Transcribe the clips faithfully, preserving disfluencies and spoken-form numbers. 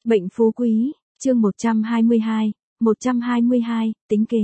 Bệnh phú quý, chương một trăm hai mươi hai, một trăm hai mươi hai, tính kế.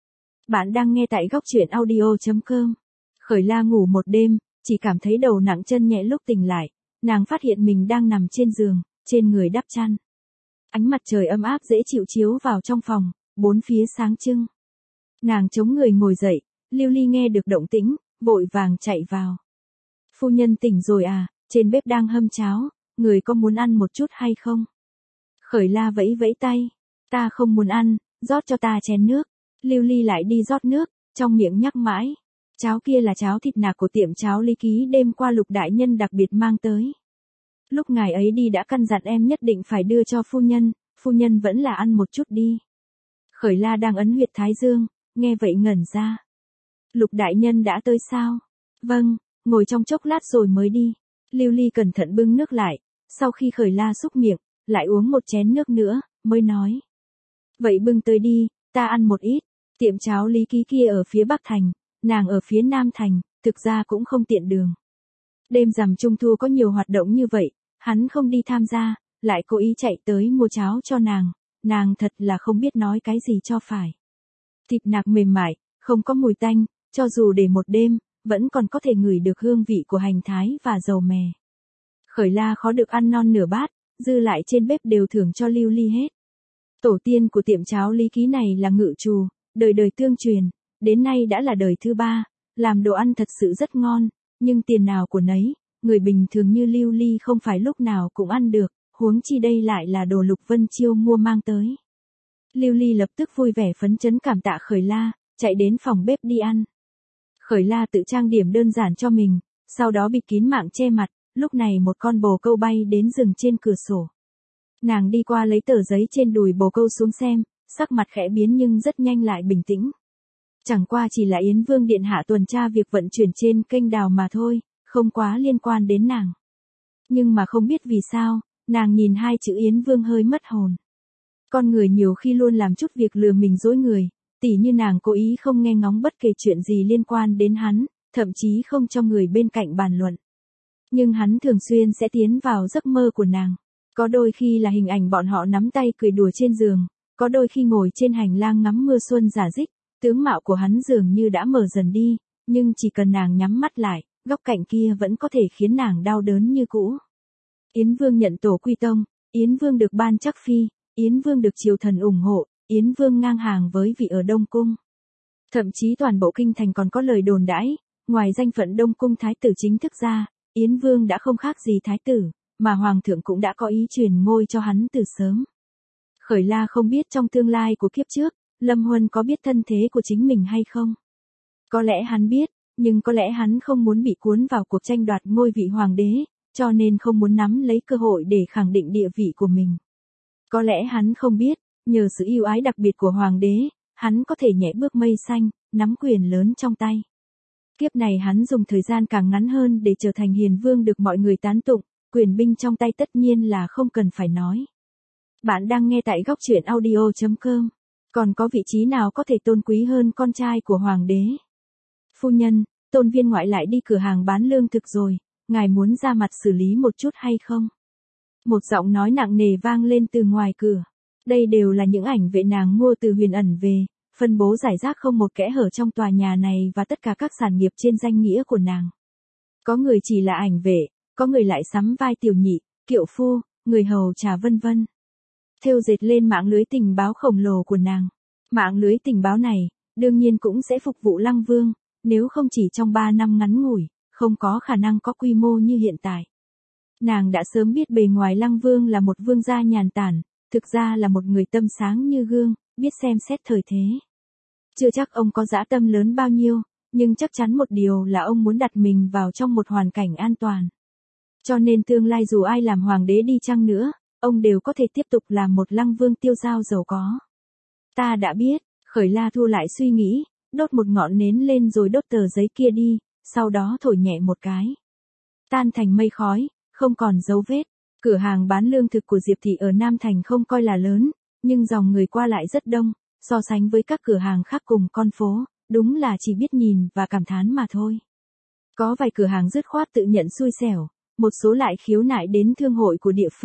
Bạn đang nghe tại góc truyện audio chấm com. Khởi La ngủ một đêm, chỉ cảm thấy đầu nặng chân nhẹ lúc tỉnh lại, nàng phát hiện mình đang nằm trên giường, trên người đắp chăn. Ánh mặt trời ấm áp dễ chịu chiếu vào trong phòng, bốn phía sáng trưng. Nàng chống người ngồi dậy, Lưu Ly nghe được động tĩnh, vội vàng chạy vào. Phu nhân tỉnh rồi à, trên bếp đang hâm cháo, người có muốn ăn một chút hay không? Khởi La vẫy vẫy tay, ta không muốn ăn, rót cho ta chén nước. Lưu Ly lại đi rót nước, trong miệng nhắc mãi. Cháo kia là cháo thịt nạc của tiệm cháo Lý Ký đêm qua Lục đại nhân đặc biệt mang tới. Lúc ngài ấy đi đã căn dặn em nhất định phải đưa cho phu nhân, phu nhân vẫn là ăn một chút đi. Khởi La đang ấn huyệt thái dương, nghe vậy ngẩn ra. Lục đại nhân đã tới sao? Vâng, ngồi trong chốc lát rồi mới đi. Lưu Ly cẩn thận bưng nước lại, sau khi Khởi La xúc miệng, lại uống một chén nước nữa, mới nói. Vậy bưng tới đi, ta ăn một ít. Tiệm cháo Lý Ký kia ở phía Bắc Thành, nàng ở phía Nam Thành, thực ra cũng không tiện đường. Đêm rằm Trung Thu có nhiều hoạt động như vậy, hắn không đi tham gia, lại cố ý chạy tới mua cháo cho nàng, nàng thật là không biết nói cái gì cho phải. Thịt nạc mềm mại, không có mùi tanh, cho dù để một đêm, vẫn còn có thể ngửi được hương vị của hành thái và dầu mè. Khởi La khó được ăn non nửa bát, dư lại trên bếp đều thưởng cho Lưu Ly hết. Tổ tiên của tiệm cháo Lý Ký này là ngự trù, đời đời tương truyền, đến nay đã là đời thứ ba, làm đồ ăn thật sự rất ngon, nhưng tiền nào của nấy, người bình thường như Lưu Ly không phải lúc nào cũng ăn được, huống chi đây lại là đồ Lục Vân Chiêu mua mang tới. Lưu Ly lập tức vui vẻ phấn chấn cảm tạ Khởi La, chạy đến phòng bếp đi ăn. Khởi La tự trang điểm đơn giản cho mình, sau đó bịt kín mạng che mặt, lúc này một con bồ câu bay đến dừng trên cửa sổ. Nàng đi qua lấy tờ giấy trên đùi bồ câu xuống xem, sắc mặt khẽ biến nhưng rất nhanh lại bình tĩnh. Chẳng qua chỉ là Yến Vương điện hạ tuần tra việc vận chuyển trên kênh đào mà thôi, không quá liên quan đến nàng. Nhưng mà không biết vì sao, nàng nhìn hai chữ Yến Vương hơi mất hồn. Con người nhiều khi luôn làm chút việc lừa mình dối người, tỉ như nàng cố ý không nghe ngóng bất kể chuyện gì liên quan đến hắn, thậm chí không cho người bên cạnh bàn luận. Nhưng hắn thường xuyên sẽ tiến vào giấc mơ của nàng. Có đôi khi là hình ảnh bọn họ nắm tay cười đùa trên giường, có đôi khi ngồi trên hành lang ngắm mưa xuân rả rích, tướng mạo của hắn dường như đã mờ dần đi, nhưng chỉ cần nàng nhắm mắt lại, góc cạnh kia vẫn có thể khiến nàng đau đớn như cũ. Yến Vương nhận tổ quy tông, Yến Vương được ban chắc phi, Yến Vương được triều thần ủng hộ, Yến Vương ngang hàng với vị ở Đông Cung. Thậm chí toàn bộ kinh thành còn có lời đồn đãi, ngoài danh phận Đông Cung thái tử chính thức ra, Yến Vương đã không khác gì thái tử, mà Hoàng thượng cũng đã có ý truyền ngôi cho hắn từ sớm. Khởi La không biết trong tương lai của kiếp trước, Lâm Huân có biết thân thế của chính mình hay không? Có lẽ hắn biết, nhưng có lẽ hắn không muốn bị cuốn vào cuộc tranh đoạt ngôi vị hoàng đế, cho nên không muốn nắm lấy cơ hội để khẳng định địa vị của mình. Có lẽ hắn không biết, nhờ sự yêu ái đặc biệt của hoàng đế, hắn có thể nhảy bước mây xanh, nắm quyền lớn trong tay. Kiếp này hắn dùng thời gian càng ngắn hơn để trở thành hiền vương được mọi người tán tụng, quyền binh trong tay tất nhiên là không cần phải nói. Bạn đang nghe tại góc truyện audio chấm com. Còn có vị trí nào có thể tôn quý hơn con trai của hoàng đế? Phu nhân, Tôn viên ngoại lại đi cửa hàng bán lương thực rồi, ngài muốn ra mặt xử lý một chút hay không? Một giọng nói nặng nề vang lên từ ngoài cửa. Đây đều là những ảnh vệ nàng mua từ Huyền Ẩn về, phân bố rải rác không một kẽ hở trong tòa nhà này và tất cả các sản nghiệp trên danh nghĩa của nàng. Có người chỉ là ảnh vệ, có người lại sắm vai tiểu nhị, kiệu phu, người hầu trà vân vân. Thêu dệt lên mạng lưới tình báo khổng lồ của nàng. Mạng lưới tình báo này, đương nhiên cũng sẽ phục vụ Lăng Vương, nếu không chỉ trong ba năm ngắn ngủi, không có khả năng có quy mô như hiện tại. Nàng đã sớm biết bề ngoài Lăng Vương là một vương gia nhàn tản, thực ra là một người tâm sáng như gương, biết xem xét thời thế. Chưa chắc ông có dã tâm lớn bao nhiêu, nhưng chắc chắn một điều là ông muốn đặt mình vào trong một hoàn cảnh an toàn. Cho nên tương lai dù ai làm hoàng đế đi chăng nữa, ông đều có thể tiếp tục làm một Lăng Vương tiêu dao giàu có. Ta đã biết, Khởi La thu lại suy nghĩ, đốt một ngọn nến lên rồi đốt tờ giấy kia đi, sau đó thổi nhẹ một cái. Tan thành mây khói, không còn dấu vết. Cửa hàng bán lương thực của Diệp Thị ở Nam Thành không coi là lớn, nhưng dòng người qua lại rất đông, so sánh với các cửa hàng khác cùng con phố, đúng là chỉ biết nhìn và cảm thán mà thôi. Có vài cửa hàng dứt khoát tự nhận xui xẻo, một số lại khiếu nại đến thương hội của địa phương,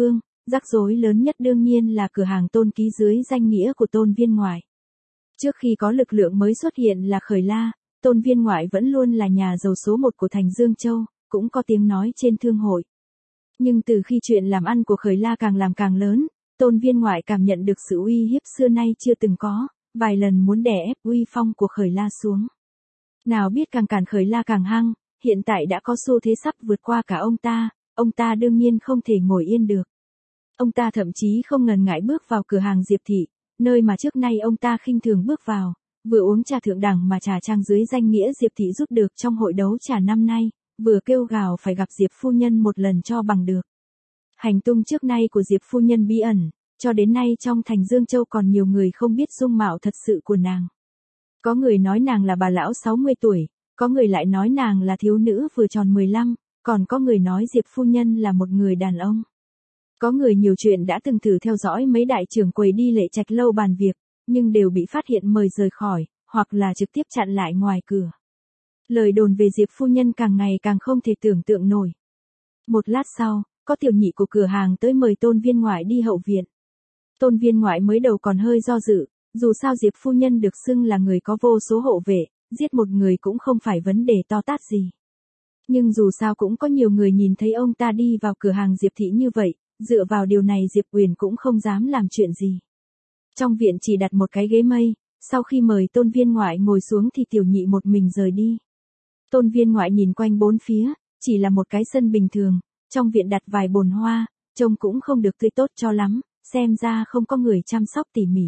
rắc rối lớn nhất đương nhiên là cửa hàng Tôn Ký dưới danh nghĩa của Tôn Viên Ngoại. Trước khi có lực lượng mới xuất hiện là Khởi La, Tôn Viên Ngoại vẫn luôn là nhà giàu số một của thành Dương Châu, cũng có tiếng nói trên thương hội. Nhưng từ khi chuyện làm ăn của Khởi La càng làm càng lớn, Tôn Viên Ngoại cảm nhận được sự uy hiếp xưa nay chưa từng có, vài lần muốn đè ép uy phong của Khởi La xuống. Nào biết càng cản Khởi La càng hăng, hiện tại đã có xu thế sắp vượt qua cả ông ta, ông ta đương nhiên không thể ngồi yên được. Ông ta thậm chí không ngần ngại bước vào cửa hàng Diệp Thị, nơi mà trước nay ông ta khinh thường bước vào, vừa uống trà thượng đẳng mà trà trang dưới danh nghĩa Diệp Thị rút được trong hội đấu trà năm nay, vừa kêu gào phải gặp Diệp phu nhân một lần cho bằng được. Hành tung trước nay của Diệp phu nhân bí ẩn, cho đến nay trong thành Dương Châu còn nhiều người không biết dung mạo thật sự của nàng. Có người nói nàng là bà lão sáu mươi tuổi, có người lại nói nàng là thiếu nữ vừa tròn mười lăm, còn có người nói Diệp phu nhân là một người đàn ông. Có người nhiều chuyện đã từng thử theo dõi mấy đại trưởng quầy đi Lệ Trạch lâu bàn việc, nhưng đều bị phát hiện mời rời khỏi, hoặc là trực tiếp chặn lại ngoài cửa. Lời đồn về Diệp phu nhân càng ngày càng không thể tưởng tượng nổi. Một lát sau, có tiểu nhị của cửa hàng tới mời Tôn Viên Ngoại đi hậu viện. Tôn Viên Ngoại mới đầu còn hơi do dự, dù sao Diệp phu nhân được xưng là người có vô số hộ vệ, giết một người cũng không phải vấn đề to tát gì. Nhưng dù sao cũng có nhiều người nhìn thấy ông ta đi vào cửa hàng Diệp Thị như vậy, dựa vào điều này Diệp Uyển cũng không dám làm chuyện gì. Trong viện chỉ đặt một cái ghế mây, sau khi mời Tôn Viên Ngoại ngồi xuống thì tiểu nhị một mình rời đi. Tôn Viên Ngoại nhìn quanh bốn phía, chỉ là một cái sân bình thường, trong viện đặt vài bồn hoa, trông cũng không được tươi tốt cho lắm, xem ra không có người chăm sóc tỉ mỉ.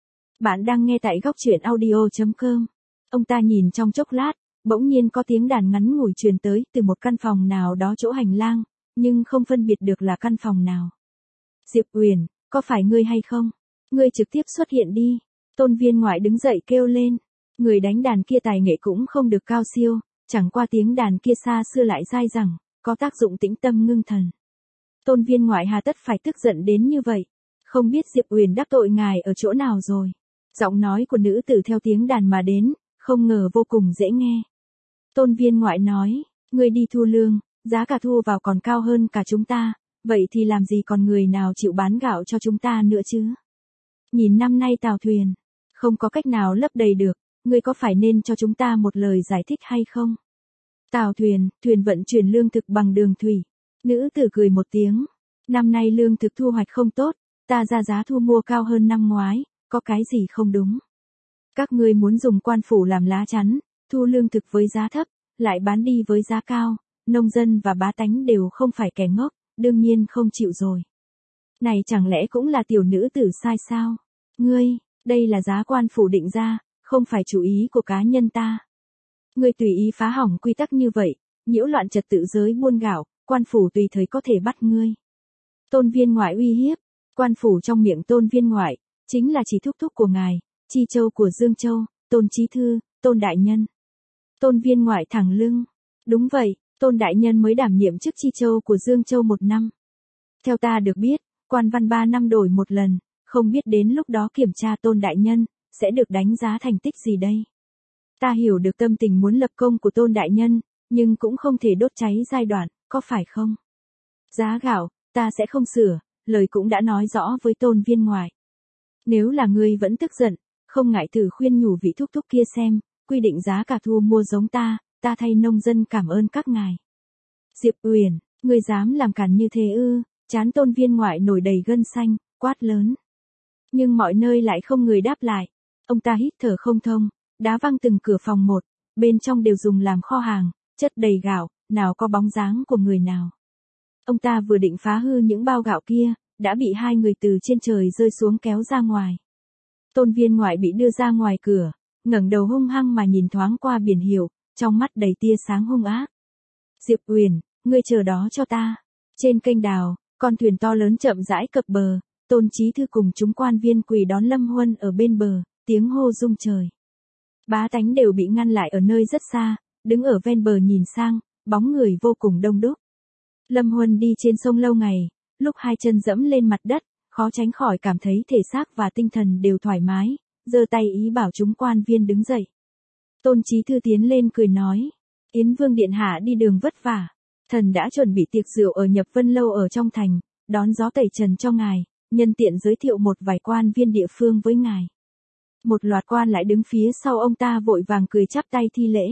Bạn đang nghe tại góc truyện audio chấm com. Ông ta nhìn trong chốc lát, bỗng nhiên có tiếng đàn ngắn ngủi truyền tới từ một căn phòng nào đó chỗ hành lang, nhưng không phân biệt được là căn phòng nào. Diệp Uyển, có phải ngươi hay không? Ngươi trực tiếp xuất hiện đi. Tôn Viên Ngoại đứng dậy kêu lên. Người đánh đàn kia tài nghệ cũng không được cao siêu, chẳng qua tiếng đàn kia xa xưa lại dai dẳng, có tác dụng tĩnh tâm ngưng thần. Tôn Viên Ngoại hà tất phải tức giận đến như vậy? Không biết Diệp Uyển đắc tội ngài ở chỗ nào rồi? Giọng nói của nữ tử theo tiếng đàn mà đến, không ngờ vô cùng dễ nghe. Tôn Viên Ngoại nói, ngươi đi thu lương, giá cả thu vào còn cao hơn cả chúng ta, vậy thì làm gì còn người nào chịu bán gạo cho chúng ta nữa chứ? Nhìn năm nay tàu thuyền, không có cách nào lấp đầy được, ngươi có phải nên cho chúng ta một lời giải thích hay không? Tàu thuyền, thuyền vận chuyển lương thực bằng đường thủy. Nữ tử cười một tiếng, năm nay lương thực thu hoạch không tốt, ta ra giá thu mua cao hơn năm ngoái, có cái gì không đúng? Các ngươi muốn dùng quan phủ làm lá chắn, thu lương thực với giá thấp, lại bán đi với giá cao, nông dân và bá tánh đều không phải kẻ ngốc, đương nhiên không chịu rồi. Này chẳng lẽ cũng là tiểu nữ tử sai sao? Ngươi, đây là giá quan phủ định ra, không phải chủ ý của cá nhân ta. Ngươi tùy ý phá hỏng quy tắc như vậy, nhiễu loạn trật tự giới buôn gạo, quan phủ tùy thời có thể bắt ngươi. Tôn Viên Ngoại uy hiếp, quan phủ trong miệng Tôn Viên Ngoại, chính là chỉ thúc thúc của ngài, Chi Châu của Dương Châu, Tôn Chí Thư, Tôn Đại Nhân. Tôn Viên Ngoại thẳng lưng, đúng vậy, Tôn Đại Nhân mới đảm nhiệm chức Chi Châu của Dương Châu một năm. Theo ta được biết, quan văn ba năm đổi một lần, không biết đến lúc đó kiểm tra Tôn Đại Nhân, sẽ được đánh giá thành tích gì đây? Ta hiểu được tâm tình muốn lập công của Tôn Đại Nhân, nhưng cũng không thể đốt cháy giai đoạn, có phải không? Giá gạo, ta sẽ không sửa, lời cũng đã nói rõ với Tôn Viên Ngoại. Nếu là ngươi vẫn tức giận, không ngại thử khuyên nhủ vị thúc thúc kia xem, quy định giá cả thu mua giống ta, ta thay nông dân cảm ơn các ngài. Diệp Uyển, ngươi dám làm cản như thế ư? Chán Tôn Viên Ngoại nổi đầy gân xanh, quát lớn. Nhưng mọi nơi lại không người đáp lại. Ông ta hít thở không thông, đá văng từng cửa phòng một, bên trong đều dùng làm kho hàng, chất đầy gạo, nào có bóng dáng của người nào. Ông ta vừa định phá hư những bao gạo kia, đã bị hai người từ trên trời rơi xuống kéo ra ngoài. Tôn Viên Ngoại bị đưa ra ngoài cửa, ngẩng đầu hung hăng mà nhìn thoáng qua biển hiệu, trong mắt đầy tia sáng hung ác. Diệp Uyển, ngươi chờ đó cho ta. Trên kênh đào, con thuyền to lớn chậm rãi cập bờ, Tôn Chí Thư cùng chúng quan viên quỳ đón Lâm Huân ở bên bờ, tiếng hô rung trời. Bá tánh đều bị ngăn lại ở nơi rất xa, đứng ở ven bờ nhìn sang, bóng người vô cùng đông đúc. Lâm Huân đi trên sông lâu ngày, lúc hai chân dẫm lên mặt đất, khó tránh khỏi cảm thấy thể xác và tinh thần đều thoải mái, giơ tay ý bảo chúng quan viên đứng dậy. Tôn Chí Thư tiến lên cười nói, Yến Vương điện hạ đi đường vất vả, thần đã chuẩn bị tiệc rượu ở Nhập Vân lâu ở trong thành, đón gió tẩy trần cho ngài, nhân tiện giới thiệu một vài quan viên địa phương với ngài. Một loạt quan lại đứng phía sau ông ta vội vàng cười chắp tay thi lễ.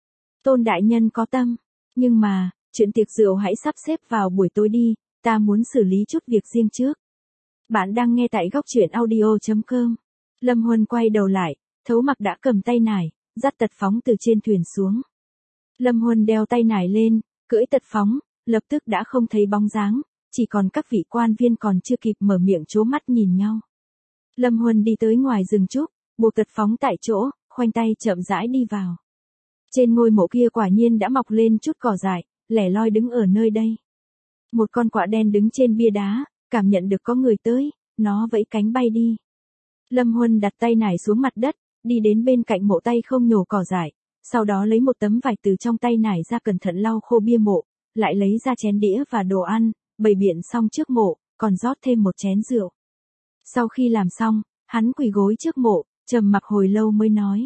Tôn đại nhân có tâm, nhưng mà, chuyện tiệc rượu hãy sắp xếp vào buổi tối đi, ta muốn xử lý chút việc riêng trước. Bạn đang nghe tại góc truyện audio chấm com. Lâm Huân quay đầu lại, Thấu Mặc đã cầm tay nải, dắt Tật Phóng từ trên thuyền xuống. Lâm Huân đeo tay nải lên, cưỡi Tật Phóng, lập tức đã không thấy bóng dáng, chỉ còn các vị quan viên còn chưa kịp mở miệng trố mắt nhìn nhau. Lâm Huân đi tới ngoài rừng trúc, buộc Tật Phóng tại chỗ, khoanh tay chậm rãi đi vào. Trên ngôi mộ kia quả nhiên đã mọc lên chút cỏ dại, lẻ loi đứng ở nơi đây. Một con quạ đen đứng trên bia đá, cảm nhận được có người tới, nó vẫy cánh bay đi. Lâm Huân đặt tay nải xuống mặt đất, đi đến bên cạnh mộ tay không nhổ cỏ dại, sau đó lấy một tấm vải từ trong tay nải ra cẩn thận lau khô bia mộ, lại lấy ra chén đĩa và đồ ăn, bày biện xong trước mộ, còn rót thêm một chén rượu. Sau khi làm xong, hắn quỳ gối trước mộ, trầm mặc hồi lâu mới nói.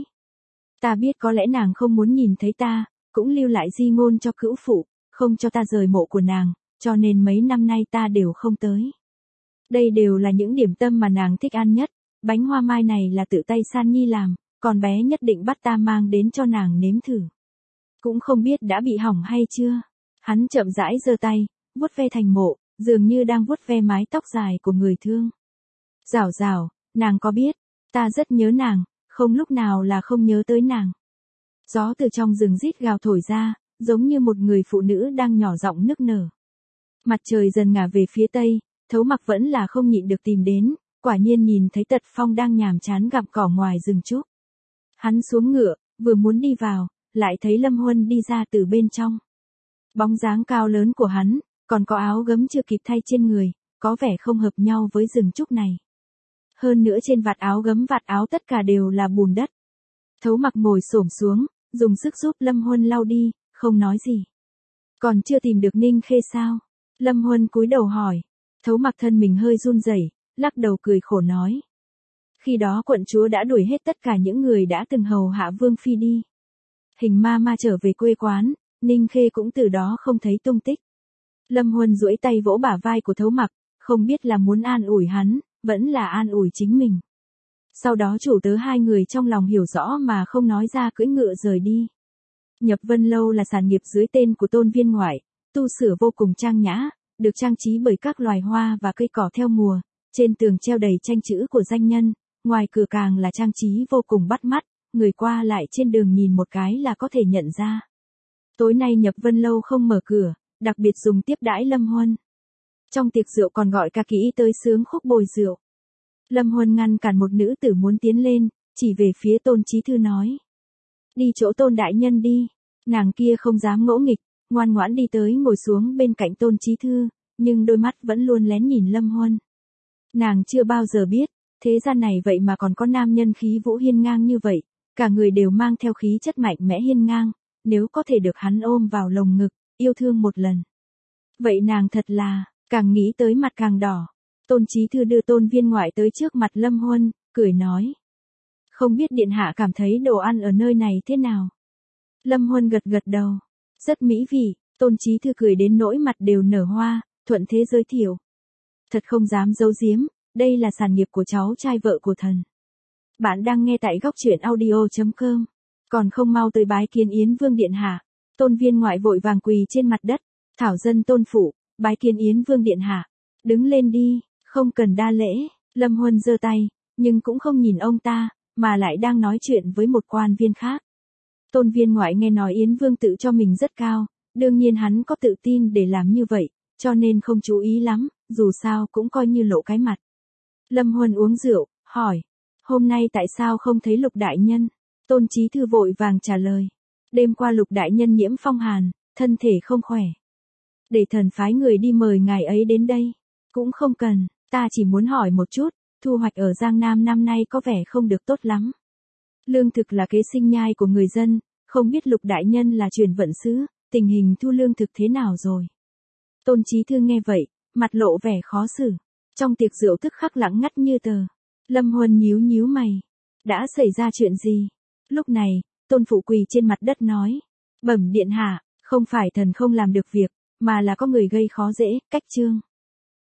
Ta biết có lẽ nàng không muốn nhìn thấy ta, cũng lưu lại di ngôn cho cữu phụ, không cho ta rời mộ của nàng, cho nên mấy năm nay ta đều không tới. Đây đều là những điểm tâm mà nàng thích ăn nhất, bánh hoa mai này là tự tay San Nhi làm, còn bé nhất định bắt ta mang đến cho nàng nếm thử. Cũng không biết đã bị hỏng hay chưa. Hắn chậm rãi giơ tay, vuốt ve thành mộ, dường như đang vuốt ve mái tóc dài của người thương. Rảo rảo, nàng có biết, ta rất nhớ nàng, không lúc nào là không nhớ tới nàng. Gió từ trong rừng rít gào thổi ra, giống như một người phụ nữ đang nhỏ giọng nức nở. Mặt trời dần ngả về phía tây, Thấu Mặc vẫn là không nhịn được tìm đến, quả nhiên nhìn thấy Tật Phong đang nhàm chán gặm cỏ ngoài rừng trúc. Hắn xuống ngựa, vừa muốn đi vào, lại thấy Lâm Huân đi ra từ bên trong. Bóng dáng cao lớn của hắn, còn có áo gấm chưa kịp thay trên người, có vẻ không hợp nhau với rừng trúc này. Hơn nữa trên vạt áo gấm vạt áo tất cả đều là bùn đất. Thấu Mặc ngồi xổm xuống, dùng sức giúp Lâm Huân lau đi, không nói gì. Còn chưa tìm được Ninh Khê sao? Lâm Huân cúi đầu hỏi. Thấu Mặc thân mình hơi run rẩy, lắc đầu cười khổ nói. Khi đó quận chúa đã đuổi hết tất cả những người đã từng hầu hạ Vương Phi đi. Hình ma ma trở về quê quán, Ninh Khê cũng từ đó không thấy tung tích. Lâm Huân duỗi tay vỗ bả vai của Thấu Mặc, không biết là muốn an ủi hắn, vẫn là an ủi chính mình. Sau đó chủ tớ hai người trong lòng hiểu rõ mà không nói ra cưỡi ngựa rời đi. Nhập Vân Lâu là sản nghiệp dưới tên của Tôn Viên Ngoại, tu sửa vô cùng trang nhã, được trang trí bởi các loài hoa và cây cỏ theo mùa, trên tường treo đầy tranh chữ của danh nhân, ngoài cửa càng là trang trí vô cùng bắt mắt, người qua lại trên đường nhìn một cái là có thể nhận ra. Tối nay Nhập Vân Lâu không mở cửa, đặc biệt dùng tiếp đãi Lâm Huân. Trong tiệc rượu còn gọi ca kỹ tới sướng khúc bồi rượu. Lâm Huân ngăn cản một nữ tử muốn tiến lên, chỉ về phía Tôn Chí Thư nói. Đi chỗ Tôn đại nhân đi. Nàng kia không dám ngỗ nghịch, ngoan ngoãn đi tới ngồi xuống bên cạnh Tôn Chí Thư, nhưng đôi mắt vẫn luôn lén nhìn Lâm Huân. Nàng chưa bao giờ biết, thế gian này vậy mà còn có nam nhân khí vũ hiên ngang như vậy, cả người đều mang theo khí chất mạnh mẽ hiên ngang, nếu có thể được hắn ôm vào lồng ngực, yêu thương một lần. Vậy nàng thật là, càng nghĩ tới mặt càng đỏ. Tôn Chí Thư đưa Tôn Viên Ngoại tới trước mặt Lâm Huân, cười nói. Không biết điện hạ cảm thấy đồ ăn ở nơi này thế nào? Lâm Huân gật gật đầu. Rất mỹ vị, Tôn Chí Thư cười đến nỗi mặt đều nở hoa, thuận thế giới thiệu. Thật không dám giấu giếm, đây là sản nghiệp của cháu trai vợ của thần. Bạn đang nghe tại góc truyện audio chấm com. Còn không mau tới bái kiến Yến Vương điện hạ. Tôn Viên Ngoại vội vàng quỳ trên mặt đất. Thảo dân tôn phụ, bái kiến Yến Vương điện hạ. Đứng lên đi, không cần đa lễ. Lâm Huân giơ tay, nhưng cũng không nhìn ông ta, mà lại đang nói chuyện với một quan viên khác. Tôn Viên Ngoại nghe nói Yến Vương tự cho mình rất cao, đương nhiên hắn có tự tin để làm như vậy, cho nên không chú ý lắm, dù sao cũng coi như lộ cái mặt. Lâm Huân uống rượu, hỏi, hôm nay tại sao không thấy Lục đại nhân? Tôn Chí Thư vội vàng trả lời, đêm qua Lục đại nhân nhiễm phong hàn, thân thể không khỏe. Để thần phái người đi mời ngài ấy đến đây. Cũng không cần, ta chỉ muốn hỏi một chút, thu hoạch ở Giang Nam năm nay có vẻ không được tốt lắm. Lương thực là kế sinh nhai của người dân, không biết Lục đại nhân là truyền vận sứ, tình hình thu lương thực thế nào rồi? Tôn Chí Thư nghe vậy, mặt lộ vẻ khó xử. Trong tiệc rượu tức khắc lặng ngắt như tờ. Lâm Huân nhíu nhíu mày. Đã xảy ra chuyện gì? Lúc này, Tôn Phụ quỳ trên mặt đất nói. Bẩm điện hạ, không phải thần không làm được việc, mà là có người gây khó dễ, cách trương.